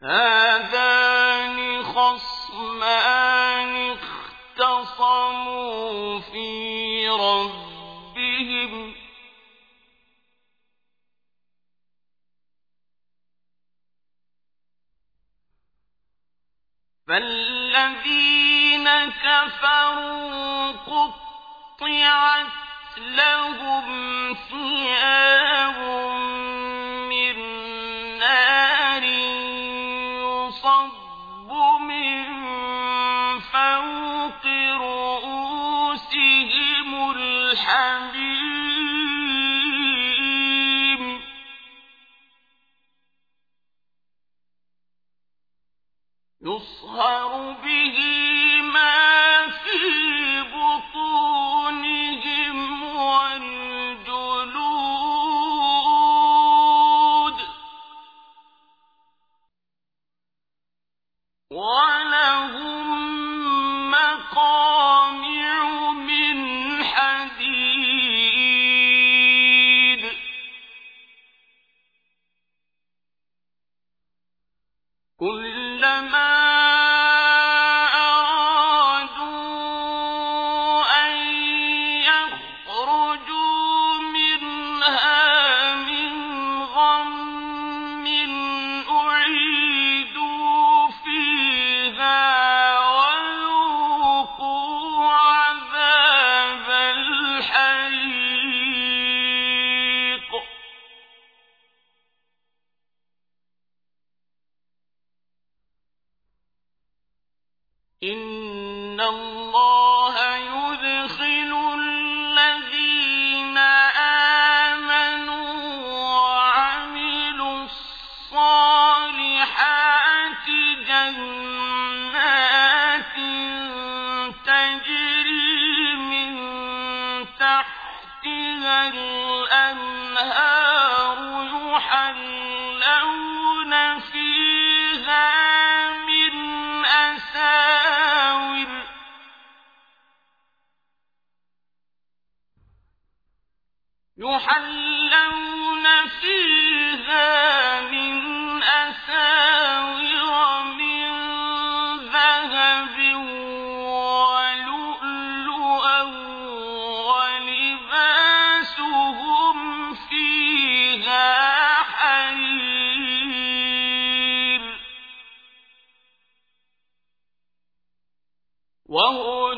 هذان خصمان اختصموا في ربهم فالذين كفروا قطعت لهم ثياب من نار يصب من فوق رؤوسهم الحميم يصهر به ما في بطونهم والجلود ولهم مقامع من حديد كلما إن الله يدخل الذين آمنوا وعملوا الصالحات جنات تجري من تحتها الأنهار يحلون فيها من أساور من ذهب ولؤلؤا ولباسهم فيها حرير وهو